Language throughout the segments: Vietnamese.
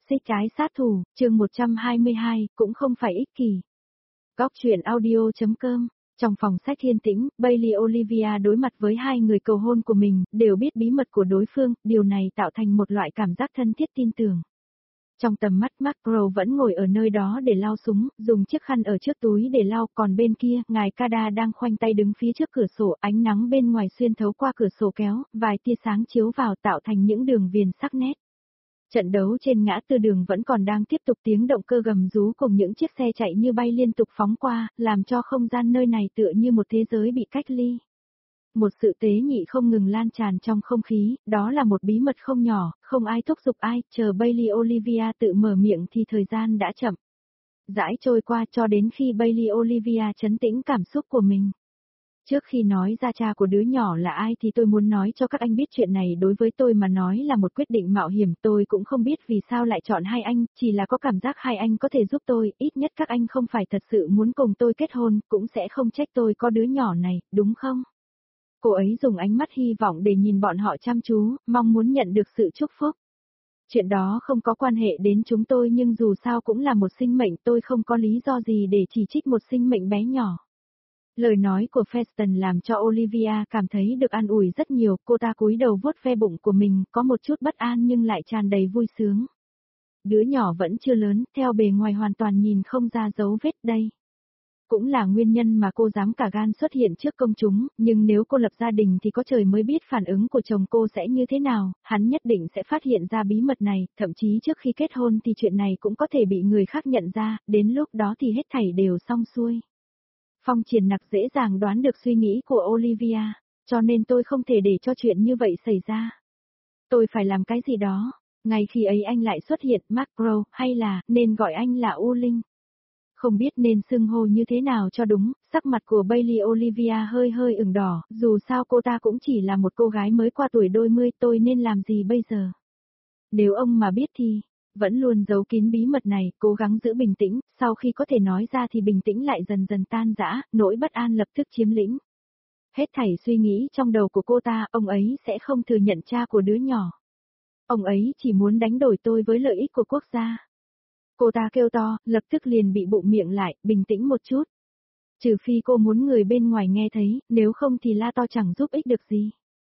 Xích trái sát thủ, chương 122, cũng không phải ích kỷ. Góc truyện audio.com. Trong phòng sách yên tĩnh, Bailey Olivia đối mặt với hai người cầu hôn của mình, đều biết bí mật của đối phương, điều này tạo thành một loại cảm giác thân thiết tin tưởng. Trong tầm mắt Macro vẫn ngồi ở nơi đó để lau súng, dùng chiếc khăn ở trước túi để lau, còn bên kia, ngài Kada đang khoanh tay đứng phía trước cửa sổ, ánh nắng bên ngoài xuyên thấu qua cửa sổ kéo, vài tia sáng chiếu vào tạo thành những đường viền sắc nét. Trận đấu trên ngã tư đường vẫn còn đang tiếp tục, tiếng động cơ gầm rú cùng những chiếc xe chạy như bay liên tục phóng qua, làm cho không gian nơi này tựa như một thế giới bị cách ly. Một sự tế nhị không ngừng lan tràn trong không khí, đó là một bí mật không nhỏ, không ai thúc giục ai, chờ Bailey Olivia tự mở miệng thì thời gian đã chậm rãi trôi qua cho đến khi Bailey Olivia trấn tĩnh cảm xúc của mình. Trước khi nói ra cha của đứa nhỏ là ai thì tôi muốn nói cho các anh biết chuyện này đối với tôi mà nói là một quyết định mạo hiểm, tôi cũng không biết vì sao lại chọn hai anh, chỉ là có cảm giác hai anh có thể giúp tôi, ít nhất các anh không phải thật sự muốn cùng tôi kết hôn, cũng sẽ không trách tôi có đứa nhỏ này, đúng không? Cô ấy dùng ánh mắt hy vọng để nhìn bọn họ chăm chú, mong muốn nhận được sự chúc phúc. Chuyện đó không có quan hệ đến chúng tôi nhưng dù sao cũng là một sinh mệnh, tôi không có lý do gì để chỉ trích một sinh mệnh bé nhỏ. Lời nói của Feston làm cho Olivia cảm thấy được an ủi rất nhiều, cô ta cúi đầu vuốt ve bụng của mình, có một chút bất an nhưng lại tràn đầy vui sướng. Đứa nhỏ vẫn chưa lớn, theo bề ngoài hoàn toàn nhìn không ra dấu vết đây. Cũng là nguyên nhân mà cô dám cả gan xuất hiện trước công chúng, nhưng nếu cô lập gia đình thì có trời mới biết phản ứng của chồng cô sẽ như thế nào, hắn nhất định sẽ phát hiện ra bí mật này, thậm chí trước khi kết hôn thì chuyện này cũng có thể bị người khác nhận ra, đến lúc đó thì hết thảy đều xong xuôi. Phong Triển Nặc dễ dàng đoán được suy nghĩ của Olivia, cho nên tôi không thể để cho chuyện như vậy xảy ra. Tôi phải làm cái gì đó. Ngay khi ấy anh lại xuất hiện, Macro, hay là, nên gọi anh là U Linh. Không biết nên xưng hô như thế nào cho đúng, sắc mặt của Bailey Olivia hơi hơi ửng đỏ, dù sao cô ta cũng chỉ là một cô gái mới qua tuổi đôi mươi, tôi nên làm gì bây giờ? Nếu ông mà biết thì... Vẫn luôn giấu kín bí mật này, cố gắng giữ bình tĩnh, sau khi có thể nói ra thì bình tĩnh lại dần dần tan rã, nỗi bất an lập tức chiếm lĩnh. Hết thảy suy nghĩ trong đầu của cô ta, ông ấy sẽ không thừa nhận cha của đứa nhỏ. Ông ấy chỉ muốn đánh đổi tôi với lợi ích của quốc gia. Cô ta kêu to, lập tức liền bị bụng miệng lại, bình tĩnh một chút. Trừ phi cô muốn người bên ngoài nghe thấy, nếu không thì la to chẳng giúp ích được gì.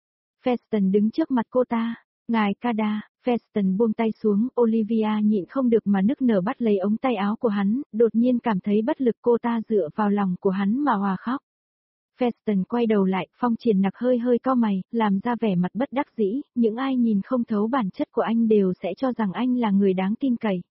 Feston đứng trước mặt cô ta. Ngài Kada, Feston buông tay xuống, Olivia nhịn không được mà nức nở bắt lấy ống tay áo của hắn, đột nhiên cảm thấy bất lực, cô ta dựa vào lòng của hắn mà hòa khóc. Feston quay đầu lại, Phong Triển Nặc hơi hơi cau mày, làm ra vẻ mặt bất đắc dĩ, những ai nhìn không thấu bản chất của anh đều sẽ cho rằng anh là người đáng tin cậy.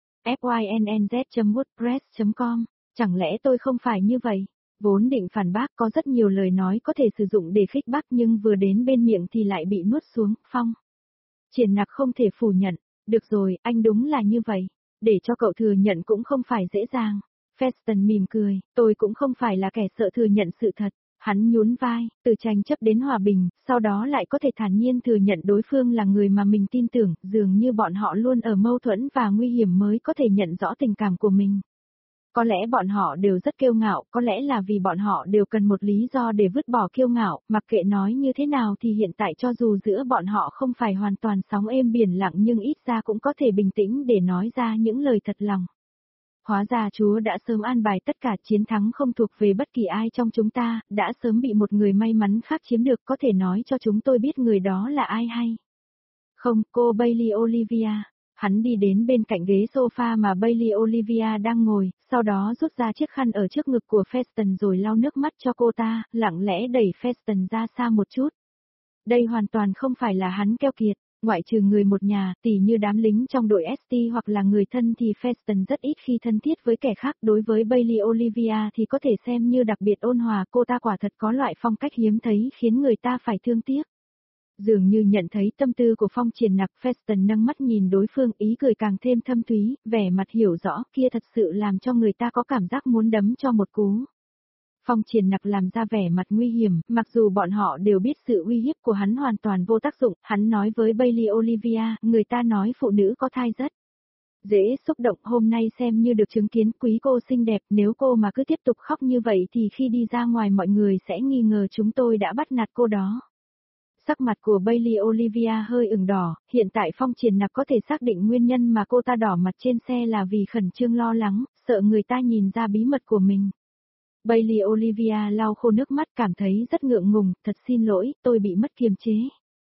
fynnz.wordpress.com, chẳng lẽ tôi không phải như vậy? Vốn định phản bác, có rất nhiều lời nói có thể sử dụng để khích bác nhưng vừa đến bên miệng thì lại bị nuốt xuống, Phong Triển Nặc không thể phủ nhận, được rồi, anh đúng là như vậy, để cho cậu thừa nhận cũng không phải dễ dàng. Feston mỉm cười, tôi cũng không phải là kẻ sợ thừa nhận sự thật, hắn nhún vai, từ tranh chấp đến hòa bình, sau đó lại có thể thản nhiên thừa nhận đối phương là người mà mình tin tưởng, dường như bọn họ luôn ở mâu thuẫn và nguy hiểm mới có thể nhận rõ tình cảm của mình. Có lẽ bọn họ đều rất kiêu ngạo, có lẽ là vì bọn họ đều cần một lý do để vứt bỏ kiêu ngạo, mặc kệ nói như thế nào thì hiện tại cho dù giữa bọn họ không phải hoàn toàn sóng êm biển lặng nhưng ít ra cũng có thể bình tĩnh để nói ra những lời thật lòng. Hóa ra Chúa đã sớm an bài tất cả, chiến thắng không thuộc về bất kỳ ai trong chúng ta, đã sớm bị một người may mắn khác chiếm được, có thể nói cho chúng tôi biết người đó là ai hay? Không, cô Bailey Olivia. Hắn đi đến bên cạnh ghế sofa mà Bailey Olivia đang ngồi, sau đó rút ra chiếc khăn ở trước ngực của Feston rồi lau nước mắt cho cô ta, lặng lẽ đẩy Feston ra xa một chút. Đây hoàn toàn không phải là hắn keo kiệt, ngoại trừ người một nhà, tỉ như đám lính trong đội ST hoặc là người thân thì Feston rất ít khi thân thiết với kẻ khác, đối với Bailey Olivia thì có thể xem như đặc biệt ôn hòa, cô ta quả thật có loại phong cách hiếm thấy khiến người ta phải thương tiếc. Dường như nhận thấy tâm tư của Phong Triển Nặc, Feston nâng mắt nhìn đối phương, ý cười càng thêm thâm thúy, vẻ mặt hiểu rõ, kia thật sự làm cho người ta có cảm giác muốn đấm cho một cú. Phong Triển Nặc làm ra vẻ mặt nguy hiểm, mặc dù bọn họ đều biết sự uy hiếp của hắn hoàn toàn vô tác dụng, hắn nói với Bailey Olivia, người ta nói phụ nữ có thai rất dễ xúc động, hôm nay xem như được chứng kiến quý cô xinh đẹp, nếu cô mà cứ tiếp tục khóc như vậy thì khi đi ra ngoài mọi người sẽ nghi ngờ chúng tôi đã bắt nạt cô đó. Sắc mặt của Bailey Olivia hơi ửng đỏ, hiện tại Phong Triển Nặc có thể xác định nguyên nhân mà cô ta đỏ mặt trên xe là vì khẩn trương lo lắng, sợ người ta nhìn ra bí mật của mình. Bailey Olivia lau khô nước mắt cảm thấy rất ngượng ngùng, thật xin lỗi, tôi bị mất kiềm chế.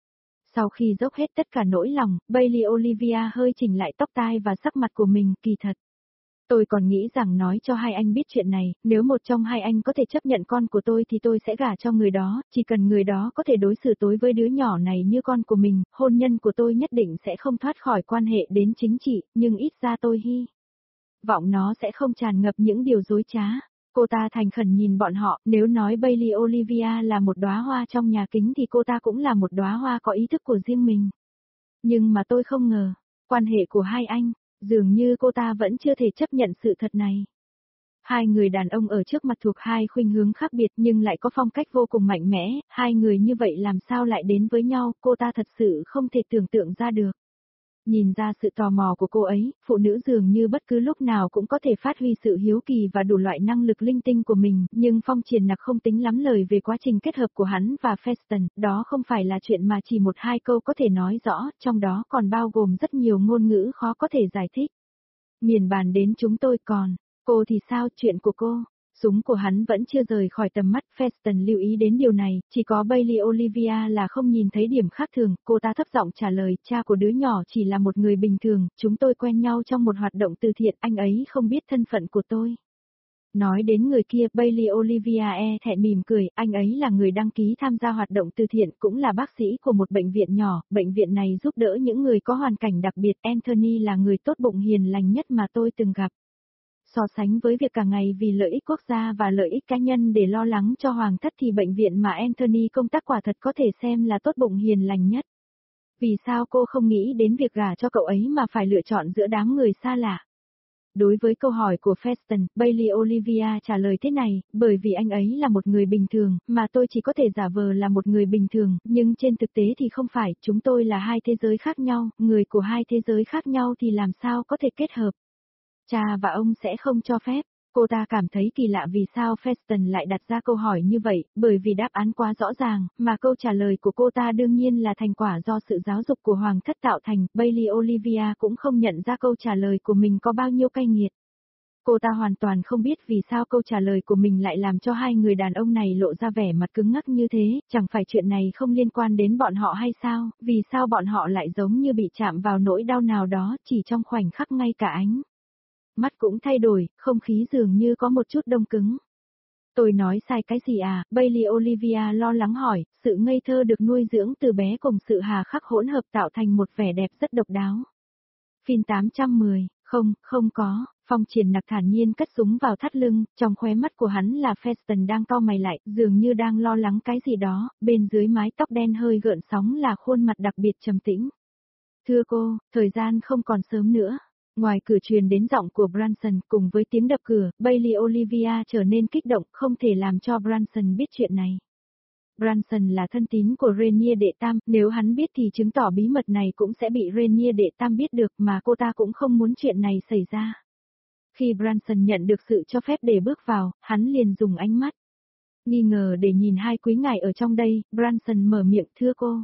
Sau khi dốc hết tất cả nỗi lòng, Bailey Olivia hơi chỉnh lại tóc tai và sắc mặt của mình, kỳ thật. Tôi còn nghĩ rằng nói cho hai anh biết chuyện này, nếu một trong hai anh có thể chấp nhận con của tôi thì tôi sẽ gả cho người đó, chỉ cần người đó có thể đối xử tối với đứa nhỏ này như con của mình, hôn nhân của tôi nhất định sẽ không thoát khỏi quan hệ đến chính trị, nhưng ít ra tôi hy vọng nó sẽ không tràn ngập những điều dối trá. Cô ta thành khẩn nhìn bọn họ, nếu nói Bailey Olivia là một đóa hoa trong nhà kính thì cô ta cũng là một đóa hoa có ý thức của riêng mình. Nhưng mà tôi không ngờ, quan hệ của hai anh, dường như cô ta vẫn chưa thể chấp nhận sự thật này. Hai người đàn ông ở trước mặt thuộc hai khuynh hướng khác biệt nhưng lại có phong cách vô cùng mạnh mẽ, hai người như vậy làm sao lại đến với nhau, cô ta thật sự không thể tưởng tượng ra được. Nhìn ra sự tò mò của cô ấy, phụ nữ dường như bất cứ lúc nào cũng có thể phát huy sự hiếu kỳ và đủ loại năng lực linh tinh của mình, nhưng Phong Triển Nặc không tính lắm lời về quá trình kết hợp của hắn và Feston, đó không phải là chuyện mà chỉ một hai câu có thể nói rõ, trong đó còn bao gồm rất nhiều ngôn ngữ khó có thể giải thích. Miền bàn đến chúng tôi còn, cô thì sao, chuyện của cô? Súng của hắn vẫn chưa rời khỏi tầm mắt, Feston lưu ý đến điều này, chỉ có Bailey Olivia là không nhìn thấy điểm khác thường, cô ta thấp giọng trả lời, cha của đứa nhỏ chỉ là một người bình thường, chúng tôi quen nhau trong một hoạt động từ thiện, anh ấy không biết thân phận của tôi. Nói đến người kia, Bailey Olivia thẹn mỉm cười, anh ấy là người đăng ký tham gia hoạt động từ thiện, cũng là bác sĩ của một bệnh viện nhỏ, bệnh viện này giúp đỡ những người có hoàn cảnh đặc biệt, Anthony là người tốt bụng hiền lành nhất mà tôi từng gặp. So sánh với việc cả ngày vì lợi ích quốc gia và lợi ích cá nhân để lo lắng cho hoàng thất thì bệnh viện mà Anthony công tác quả thật có thể xem là tốt bụng hiền lành nhất. Vì sao cô không nghĩ đến việc gả cho cậu ấy mà phải lựa chọn giữa đám người xa lạ? Đối với câu hỏi của Feston, Bailey Olivia trả lời thế này, bởi vì anh ấy là một người bình thường, mà tôi chỉ có thể giả vờ là một người bình thường, nhưng trên thực tế thì không phải, chúng tôi là hai thế giới khác nhau, người của hai thế giới khác nhau thì làm sao có thể kết hợp. Cha và ông sẽ không cho phép. Cô ta cảm thấy kỳ lạ vì sao Feston lại đặt ra câu hỏi như vậy, bởi vì đáp án quá rõ ràng, mà câu trả lời của cô ta đương nhiên là thành quả do sự giáo dục của hoàng thất tạo thành, Bailey Olivia cũng không nhận ra câu trả lời của mình có bao nhiêu cay nghiệt. Cô ta hoàn toàn không biết vì sao câu trả lời của mình lại làm cho hai người đàn ông này lộ ra vẻ mặt cứng ngắc như thế, chẳng phải chuyện này không liên quan đến bọn họ hay sao, vì sao bọn họ lại giống như bị chạm vào nỗi đau nào đó chỉ trong khoảnh khắc ngay cả ánh mắt cũng thay đổi, không khí dường như có một chút đông cứng. Tôi nói sai cái gì à? Bailey Olivia lo lắng hỏi, sự ngây thơ được nuôi dưỡng từ bé cùng sự hà khắc hỗn hợp tạo thành một vẻ đẹp rất độc đáo. Phim 810, không có, Phong Triển Nặc thản nhiên cất súng vào thắt lưng, trong khóe mắt của hắn là Feston đang cau mày lại, dường như đang lo lắng cái gì đó, bên dưới mái tóc đen hơi gợn sóng là khuôn mặt đặc biệt trầm tĩnh. Thưa cô, thời gian không còn sớm nữa. Ngoài cửa truyền đến giọng của Branson cùng với tiếng đập cửa, Bailey Olivia trở nên kích động, không thể làm cho Branson biết chuyện này. Branson là thân tín của Rainier đệ tam, nếu hắn biết thì chứng tỏ bí mật này cũng sẽ bị Rainier đệ tam biết được mà cô ta cũng không muốn chuyện này xảy ra. Khi Branson nhận được sự cho phép để bước vào, hắn liền dùng ánh mắt nghi ngờ để nhìn hai quý ngài ở trong đây, Branson mở miệng thưa cô.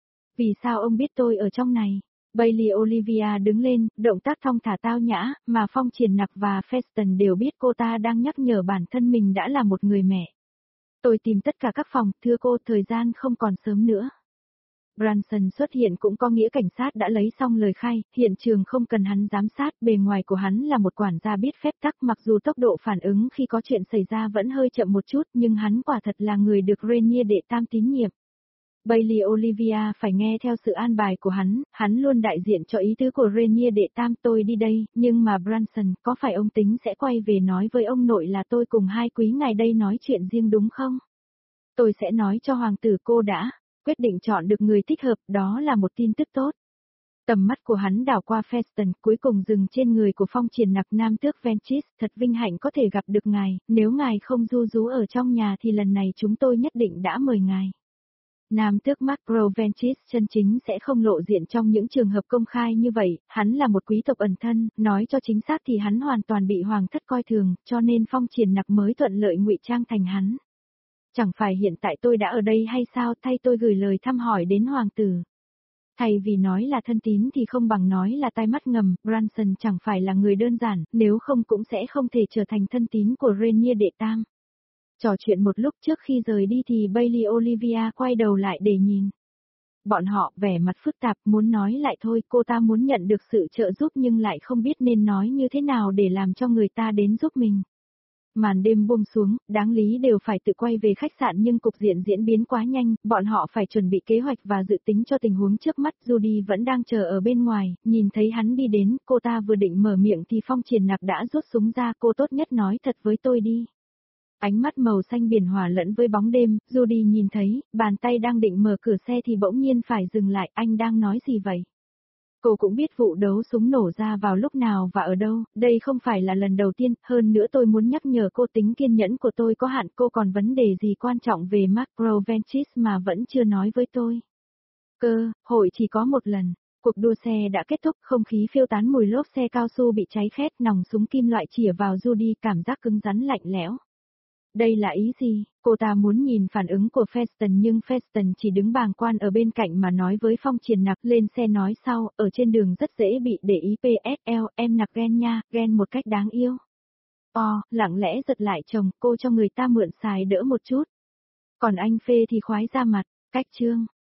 Vì sao ông biết tôi ở trong này? Bailey Olivia đứng lên, động tác thong thả tao nhã, mà Phong Triển Nặc và Feston đều biết cô ta đang nhắc nhở bản thân mình đã là một người mẹ. Tôi tìm tất cả các phòng, thưa cô, thời gian không còn sớm nữa. Branson xuất hiện cũng có nghĩa cảnh sát đã lấy xong lời khai, hiện trường không cần hắn giám sát, bề ngoài của hắn là một quản gia biết phép tắc, mặc dù tốc độ phản ứng khi có chuyện xảy ra vẫn hơi chậm một chút, nhưng hắn quả thật là người được Rainier đệ tam tín nhiệm. Bailey Olivia phải nghe theo sự an bài của hắn luôn đại diện cho ý tứ của Rainier đệ tam. Tôi đi đây, nhưng mà Branson, có phải ông tính sẽ quay về nói với ông nội là tôi cùng hai quý ngài đây nói chuyện riêng đúng không? Tôi sẽ nói cho hoàng tử cô đã quyết định chọn được người thích hợp, đó là một tin tức tốt. Tầm mắt của hắn đảo qua Feston, cuối cùng dừng trên người của Phong Triển Nặc nam tước Ventress, thật vinh hạnh có thể gặp được ngài, nếu ngài không ru rú ở trong nhà thì lần này chúng tôi nhất định đã mời ngài. Nam tước Macro Ventress chân chính sẽ không lộ diện trong những trường hợp công khai như vậy, hắn là một quý tộc ẩn thân, nói cho chính xác thì hắn hoàn toàn bị hoàng thất coi thường, cho nên Phong Triển Nặc mới thuận lợi ngụy trang thành hắn. Chẳng phải hiện tại tôi đã ở đây hay sao, thay tôi gửi lời thăm hỏi đến hoàng tử. Thay vì nói là thân tín thì không bằng nói là tai mắt ngầm, Branson chẳng phải là người đơn giản, nếu không cũng sẽ không thể trở thành thân tín của Rainier đệ tam. Trò chuyện một lúc trước khi rời đi thì Bailey Olivia quay đầu lại để nhìn. Bọn họ vẻ mặt phức tạp muốn nói lại thôi, cô ta muốn nhận được sự trợ giúp nhưng lại không biết nên nói như thế nào để làm cho người ta đến giúp mình. Màn đêm buông xuống, đáng lý đều phải tự quay về khách sạn nhưng cục diện diễn biến quá nhanh, bọn họ phải chuẩn bị kế hoạch và dự tính cho tình huống trước mắt. Judy vẫn đang chờ ở bên ngoài, nhìn thấy hắn đi đến, cô ta vừa định mở miệng thì Phong Triển Nặc đã rút súng ra, cô tốt nhất nói thật với tôi đi. Ánh mắt màu xanh biển hòa lẫn với bóng đêm, Judy nhìn thấy, bàn tay đang định mở cửa xe thì bỗng nhiên phải dừng lại, anh đang nói gì vậy? Cô cũng biết vụ đấu súng nổ ra vào lúc nào và ở đâu, đây không phải là lần đầu tiên, hơn nữa tôi muốn nhắc nhở cô tính kiên nhẫn của tôi có hạn, cô còn vấn đề gì quan trọng về Macro Ventures mà vẫn chưa nói với tôi. Hội chỉ có một lần, cuộc đua xe đã kết thúc, không khí phiêu tán mùi lốp xe cao su bị cháy khét, nòng súng kim loại chĩa vào Judy, cảm giác cứng rắn lạnh lẽo. Đây là ý gì? Cô ta muốn nhìn phản ứng của Feston nhưng Feston chỉ đứng bàng quan ở bên cạnh mà nói với Phong Triển Nặc lên xe nói sau, ở trên đường rất dễ bị để ý PSL, em Nặc ghen nha, ghen một cách đáng yêu. Lặng lẽ giật lại chồng, cô cho người ta mượn xài đỡ một chút. Còn anh Phê thì khoái ra mặt, cách chương.